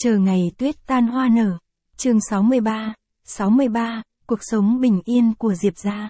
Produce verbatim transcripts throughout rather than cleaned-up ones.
Chờ ngày tuyết tan hoa nở. Chương sáu mươi ba. sáu mươi ba, cuộc sống bình yên của Diệp gia.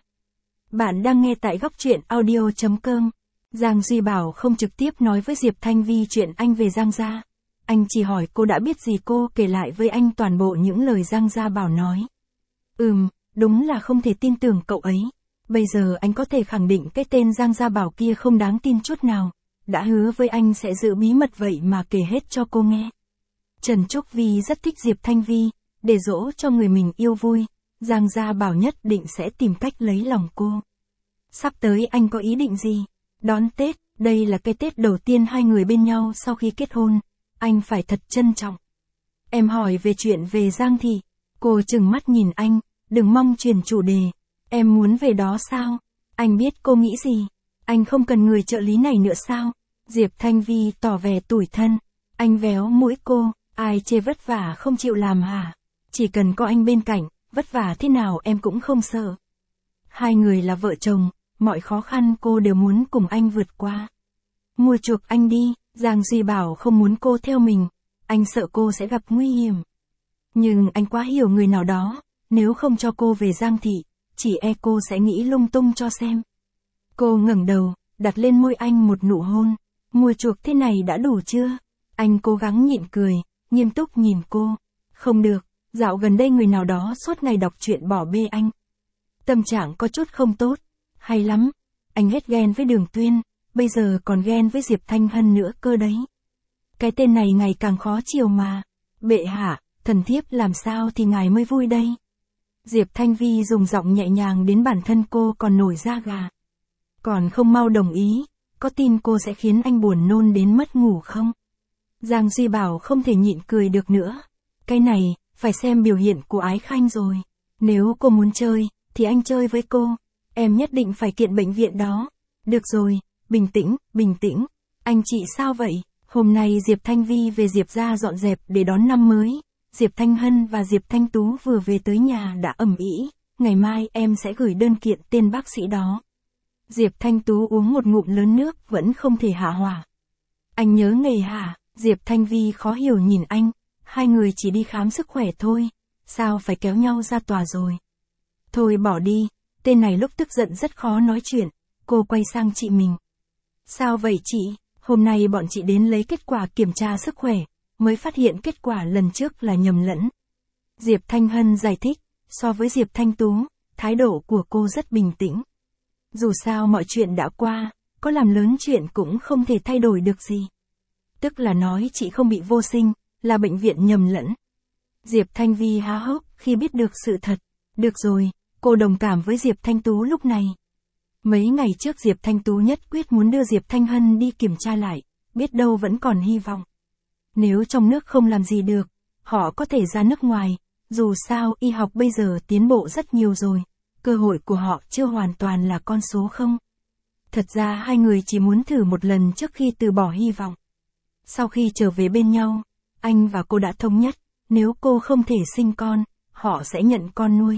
Bạn đang nghe tại góc truyện audio chấm com. Giang Duy Bảo không trực tiếp nói với Diệp Thanh Vi chuyện anh về Giang gia. Anh chỉ hỏi cô đã biết gì, cô kể lại với anh toàn bộ những lời Giang Gia Bảo nói. Ừm, đúng là không thể tin tưởng cậu ấy. Bây giờ anh có thể khẳng định cái tên Giang Gia Bảo kia không đáng tin chút nào. Đã hứa với anh sẽ giữ bí mật vậy mà kể hết cho cô nghe. Trần Trúc Vi rất thích Diệp Thanh Vi, để dỗ cho người mình yêu vui, Giang Gia Bảo nhất định sẽ tìm cách lấy lòng cô. Sắp tới anh có ý định gì? Đón Tết, đây là cái Tết đầu tiên hai người bên nhau sau khi kết hôn, anh phải thật trân trọng. Em hỏi về chuyện về Giang Thị, cô trừng mắt nhìn anh, đừng mong chuyển chủ đề. Em muốn về đó sao? Anh biết cô nghĩ gì, anh không cần người trợ lý này nữa sao? Diệp Thanh Vi tỏ vẻ tủi thân, anh véo mũi cô, ai chê vất vả không chịu làm hả? Chỉ cần có anh bên cạnh, vất vả thế nào em cũng không sợ. Hai người là vợ chồng, mọi khó khăn cô đều muốn cùng anh vượt qua. Mua chuộc anh đi, Giang Duy Bảo không muốn cô theo mình, anh sợ cô sẽ gặp nguy hiểm. Nhưng anh quá hiểu người nào đó, nếu không cho cô về Giang Thị, chỉ e cô sẽ nghĩ lung tung cho xem. Cô ngẩng đầu, đặt lên môi anh một nụ hôn, mua chuộc thế này đã đủ chưa? Anh cố gắng nhịn cười, nghiêm túc nhìn cô. Không được, dạo gần đây người nào đó suốt ngày đọc truyện bỏ bê anh. Tâm trạng có chút không tốt. Hay lắm, anh hết ghen với Đường Tuyên, bây giờ còn ghen với Diệp Thanh Hân nữa cơ đấy. Cái tên này ngày càng khó chiều mà. Bệ hạ, thần thiếp làm sao thì ngài mới vui đây? Diệp Thanh Vi dùng giọng nhẹ nhàng đến bản thân cô còn nổi da gà. Còn không mau đồng ý, có tin cô sẽ khiến anh buồn nôn đến mất ngủ không? Giang Duy Bảo không thể nhịn cười được nữa. Cái này, phải xem biểu hiện của Ái Khanh rồi. Nếu cô muốn chơi, thì anh chơi với cô. Em nhất định phải kiện bệnh viện đó. Được rồi, bình tĩnh, bình tĩnh. Anh chị sao vậy? Hôm nay Diệp Thanh Vi về Diệp gia dọn dẹp để đón năm mới. Diệp Thanh Hân và Diệp Thanh Tú vừa về tới nhà đã ầm ĩ. Ngày mai em sẽ gửi đơn kiện tên bác sĩ đó. Diệp Thanh Tú uống một ngụm lớn nước vẫn không thể hạ hỏa. Anh nhớ nghề hả? Diệp Thanh Vi khó hiểu nhìn anh. Hai người chỉ đi khám sức khỏe thôi. Sao phải kéo nhau ra tòa rồi? Thôi bỏ đi. Tên này lúc tức giận rất khó nói chuyện. Cô quay sang chị mình. Sao vậy chị? Hôm nay bọn chị đến lấy kết quả kiểm tra sức khỏe, mới phát hiện kết quả lần trước là nhầm lẫn. Diệp Thanh Hân giải thích, so với Diệp Thanh Tú, thái độ của cô rất bình tĩnh. Dù sao mọi chuyện đã qua, có làm lớn chuyện cũng không thể thay đổi được gì. Tức là nói chị không bị vô sinh, là bệnh viện nhầm lẫn. Diệp Thanh Vi há hốc khi biết được sự thật. Được rồi, cô đồng cảm với Diệp Thanh Tú lúc này. Mấy ngày trước Diệp Thanh Tú nhất quyết muốn đưa Diệp Thanh Hân đi kiểm tra lại, biết đâu vẫn còn hy vọng. Nếu trong nước không làm gì được, họ có thể ra nước ngoài, dù sao y học bây giờ tiến bộ rất nhiều rồi, cơ hội của họ chưa hoàn toàn là con số không. Thật ra hai người chỉ muốn thử một lần trước khi từ bỏ hy vọng. Sau khi trở về bên nhau, anh và cô đã thống nhất, nếu cô không thể sinh con, họ sẽ nhận con nuôi.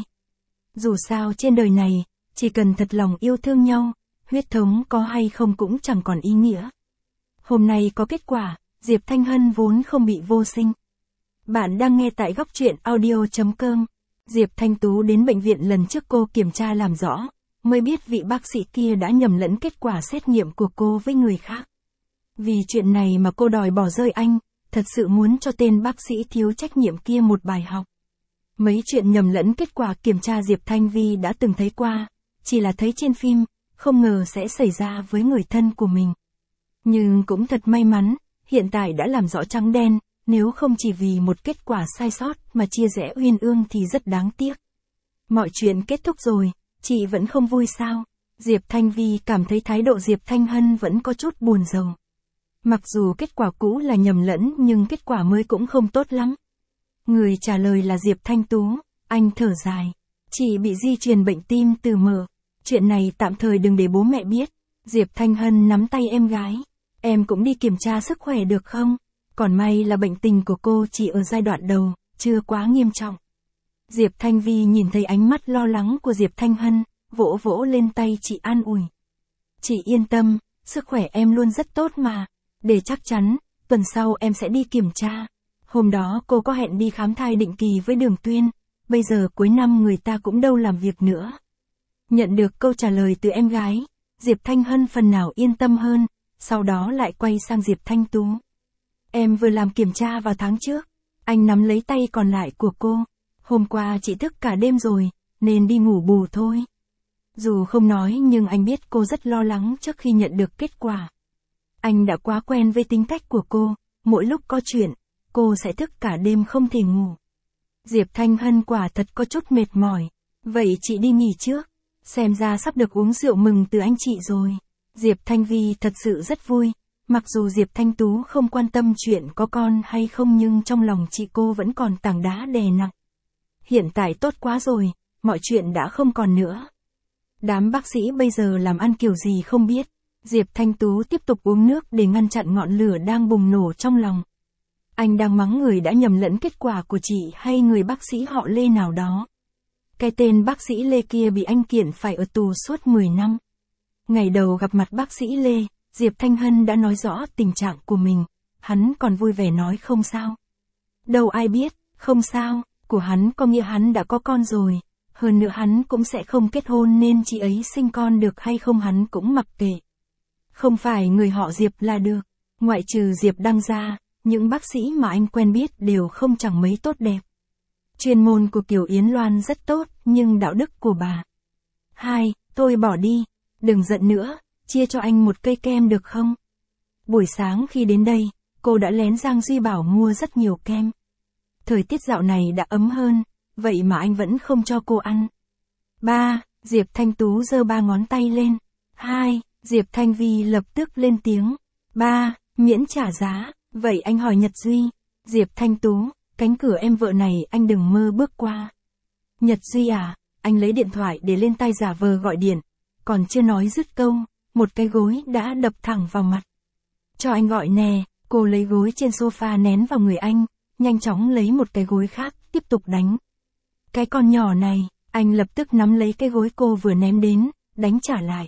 Dù sao trên đời này, chỉ cần thật lòng yêu thương nhau, huyết thống có hay không cũng chẳng còn ý nghĩa. Hôm nay có kết quả, Diệp Thanh Hân vốn không bị vô sinh. Bạn đang nghe tại góc truyện audio chấm com. Diệp Thanh Tú đến bệnh viện lần trước cô kiểm tra làm rõ, mới biết vị bác sĩ kia đã nhầm lẫn kết quả xét nghiệm của cô với người khác. Vì chuyện này mà cô đòi bỏ rơi anh, thật sự muốn cho tên bác sĩ thiếu trách nhiệm kia một bài học. Mấy chuyện nhầm lẫn kết quả kiểm tra Diệp Thanh Vi đã từng thấy qua, chỉ là thấy trên phim, không ngờ sẽ xảy ra với người thân của mình. Nhưng cũng thật may mắn, hiện tại đã làm rõ trắng đen, nếu không chỉ vì một kết quả sai sót mà chia rẽ uyên ương thì rất đáng tiếc. Mọi chuyện kết thúc rồi, chị vẫn không vui sao? Diệp Thanh Vi cảm thấy thái độ Diệp Thanh Hân vẫn có chút buồn rầu. Mặc dù kết quả cũ là nhầm lẫn nhưng kết quả mới cũng không tốt lắm. Người trả lời là Diệp Thanh Tú, anh thở dài. Chị bị di truyền bệnh tim từ mờ. Chuyện này tạm thời đừng để bố mẹ biết. Diệp Thanh Hân nắm tay em gái. Em cũng đi kiểm tra sức khỏe được không? Còn may là bệnh tình của cô chỉ ở giai đoạn đầu, chưa quá nghiêm trọng. Diệp Thanh Vi nhìn thấy ánh mắt lo lắng của Diệp Thanh Hân, vỗ vỗ lên tay chị an ủi. Chị yên tâm, sức khỏe em luôn rất tốt mà. Để chắc chắn, tuần sau em sẽ đi kiểm tra. Hôm đó cô có hẹn đi khám thai định kỳ với Đường Tuyên, bây giờ cuối năm người ta cũng đâu làm việc nữa. Nhận được câu trả lời từ em gái, Diệp Thanh Hân phần nào yên tâm hơn, sau đó lại quay sang Diệp Thanh Tú. Em vừa làm kiểm tra vào tháng trước, anh nắm lấy tay còn lại của cô. Hôm qua chị thức cả đêm rồi, nên đi ngủ bù thôi. Dù không nói nhưng anh biết cô rất lo lắng trước khi nhận được kết quả. Anh đã quá quen với tính cách của cô, mỗi lúc có chuyện, cô sẽ thức cả đêm không thể ngủ. Diệp Thanh Hân quả thật có chút mệt mỏi. Vậy chị đi nghỉ trước, xem ra sắp được uống rượu mừng từ anh chị rồi. Diệp Thanh Vi thật sự rất vui, mặc dù Diệp Thanh Tú không quan tâm chuyện có con hay không nhưng trong lòng chị cô vẫn còn tảng đá đè nặng. Hiện tại tốt quá rồi, mọi chuyện đã không còn nữa. Đám bác sĩ bây giờ làm ăn kiểu gì không biết. Diệp Thanh Tú tiếp tục uống nước để ngăn chặn ngọn lửa đang bùng nổ trong lòng. Anh đang mắng người đã nhầm lẫn kết quả của chị hay người bác sĩ họ Lê nào đó. Cái tên bác sĩ Lê kia bị anh kiện phải ở tù suốt mười năm. Ngày đầu gặp mặt bác sĩ Lê, Diệp Thanh Hân đã nói rõ tình trạng của mình, hắn còn vui vẻ nói không sao. Đâu ai biết, không sao, của hắn có nghĩa hắn đã có con rồi, hơn nữa hắn cũng sẽ không kết hôn nên chị ấy sinh con được hay không hắn cũng mặc kệ. Không phải người họ Diệp là được, ngoại trừ Diệp Đăng ra, những bác sĩ mà anh quen biết đều không chẳng mấy tốt đẹp. Chuyên môn của Kiều Yến Loan rất tốt, nhưng đạo đức của bà. Hai, tôi bỏ đi, đừng giận nữa, chia cho anh một cây kem được không? Buổi sáng khi đến đây, cô đã lén Giang Duy Bảo mua rất nhiều kem. Thời tiết dạo này đã ấm hơn, vậy mà anh vẫn không cho cô ăn. Ba, Diệp Thanh Tú giơ ba ngón tay lên. Hai, Diệp Thanh Vi lập tức lên tiếng. Ba, miễn trả giá, vậy anh hỏi Nhật Duy. Diệp Thanh Tú, cánh cửa em vợ này anh đừng mơ bước qua. Nhật Duy à, anh lấy điện thoại để lên tai giả vờ gọi điện, còn chưa nói dứt câu, một cái gối đã đập thẳng vào mặt. Cho anh gọi nè, cô lấy gối trên sofa nén vào người anh, nhanh chóng lấy một cái gối khác, tiếp tục đánh. Cái con nhỏ này, anh lập tức nắm lấy cái gối cô vừa ném đến, đánh trả lại.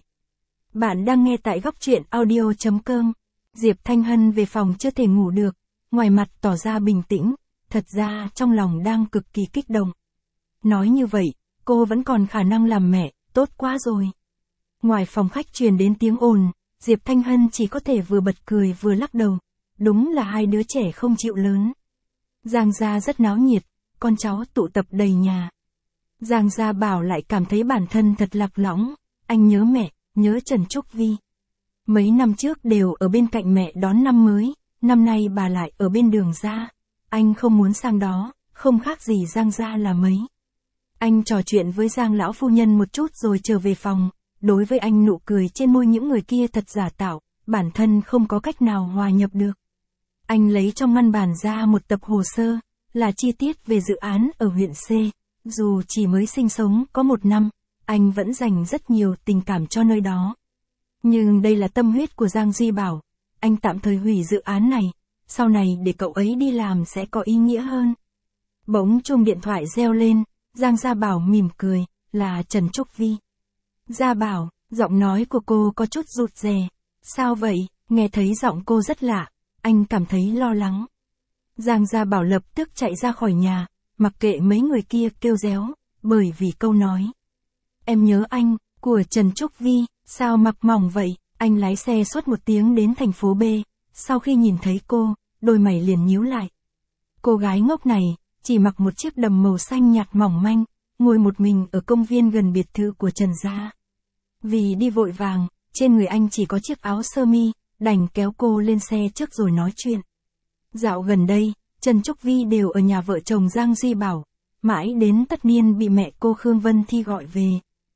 Bạn đang nghe tại góc truyện audio chấm com. Diệp Thanh Hân về phòng chưa thể ngủ được, ngoài mặt tỏ ra bình tĩnh, thật ra trong lòng đang cực kỳ kích động. Nói như vậy, cô vẫn còn khả năng làm mẹ, tốt quá rồi. Ngoài phòng khách truyền đến tiếng ồn, Diệp Thanh Hân chỉ có thể vừa bật cười vừa lắc đầu. Đúng là hai đứa trẻ không chịu lớn. Giang gia rất náo nhiệt, con cháu tụ tập đầy nhà. Giang gia Bảo lại cảm thấy bản thân thật lạc lõng, anh nhớ mẹ, nhớ Trần Trúc Vi. Mấy năm trước đều ở bên cạnh mẹ đón năm mới, năm nay bà lại ở bên Đường gia. Anh không muốn sang đó, không khác gì Giang gia là mấy. Anh trò chuyện với Giang lão phu nhân một chút rồi trở về phòng, đối với anh nụ cười trên môi những người kia thật giả tạo, bản thân không có cách nào hòa nhập được. Anh lấy trong ngăn bàn ra một tập hồ sơ, là chi tiết về dự án ở huyện C. Dù chỉ mới sinh sống có một năm, anh vẫn dành rất nhiều tình cảm cho nơi đó. Nhưng đây là tâm huyết của Giang Duy Bảo, anh tạm thời hủy dự án này, sau này để cậu ấy đi làm sẽ có ý nghĩa hơn. Bỗng chuông điện thoại reo lên, Giang Gia Bảo mỉm cười, là Trần Trúc Vi. Gia Bảo, giọng nói của cô có chút rụt rè. Sao vậy? Nghe thấy giọng cô rất lạ, anh cảm thấy lo lắng. Giang Gia Bảo lập tức chạy ra khỏi nhà, mặc kệ mấy người kia kêu réo, bởi vì câu nói. Em nhớ anh, của Trần Trúc Vi, sao mặc mỏng vậy? Anh lái xe suốt một tiếng đến thành phố B, sau khi nhìn thấy cô, đôi mày liền nhíu lại. Cô gái ngốc này, chỉ mặc một chiếc đầm màu xanh nhạt mỏng manh, ngồi một mình ở công viên gần biệt thự của Trần gia. Vì đi vội vàng, trên người anh chỉ có chiếc áo sơ mi, đành kéo cô lên xe trước rồi nói chuyện. Dạo gần đây, Trần Trúc Vi đều ở nhà vợ chồng Giang Duy Bảo, mãi đến tất niên bị mẹ cô Khương Vân Thi gọi về.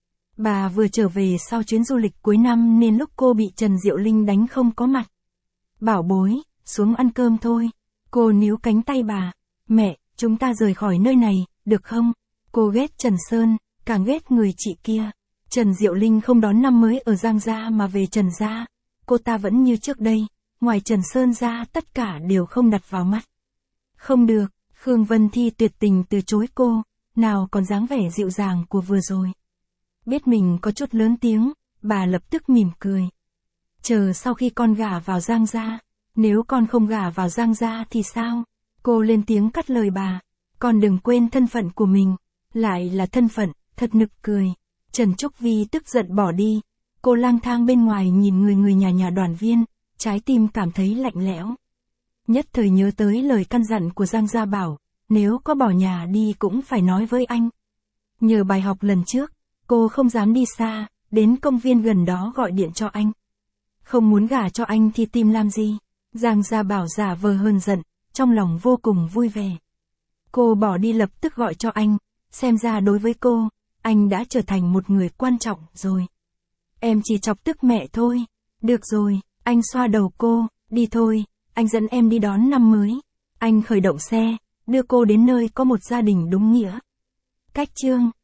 Bà vừa trở về sau chuyến du lịch cuối năm nên lúc cô bị Trần Diệu Linh đánh không có mặt. Bảo bối, xuống ăn cơm thôi. Cô níu cánh tay bà. Mẹ, chúng ta rời khỏi nơi này, được không? Cô ghét Trần Sơn, càng ghét người chị kia. Trần Diệu Linh không đón năm mới ở Giang gia mà về Trần gia. Cô ta vẫn như trước đây, ngoài Trần Sơn ra tất cả đều không đặt vào mắt. Không được, Khương Vân Thi tuyệt tình từ chối cô, nào còn dáng vẻ dịu dàng của vừa rồi. Biết mình có chút lớn tiếng, bà lập tức mỉm cười. Chờ sau khi con gả vào Giang gia, nếu con không gả vào Giang gia thì sao? Cô lên tiếng cắt lời bà. Còn đừng quên thân phận của mình. Lại là thân phận, thật nực cười. Trần Trúc Vi tức giận bỏ đi. Cô lang thang bên ngoài nhìn người người nhà nhà đoàn viên, trái tim cảm thấy lạnh lẽo. Nhất thời nhớ tới lời căn dặn của Giang Gia Bảo, nếu có bỏ nhà đi cũng phải nói với anh. Nhờ bài học lần trước, cô không dám đi xa, đến công viên gần đó gọi điện cho anh. Không muốn gả cho anh thì tìm làm gì? Giang Gia Bảo giả vờ hờn giận, trong lòng vô cùng vui vẻ. Cô bỏ đi lập tức gọi cho anh, xem ra đối với cô, anh đã trở thành một người quan trọng rồi. Em chỉ chọc tức mẹ thôi. Được rồi, anh xoa đầu cô, đi thôi, anh dẫn em đi đón năm mới. Anh khởi động xe, đưa cô đến nơi có một gia đình đúng nghĩa. Cách chương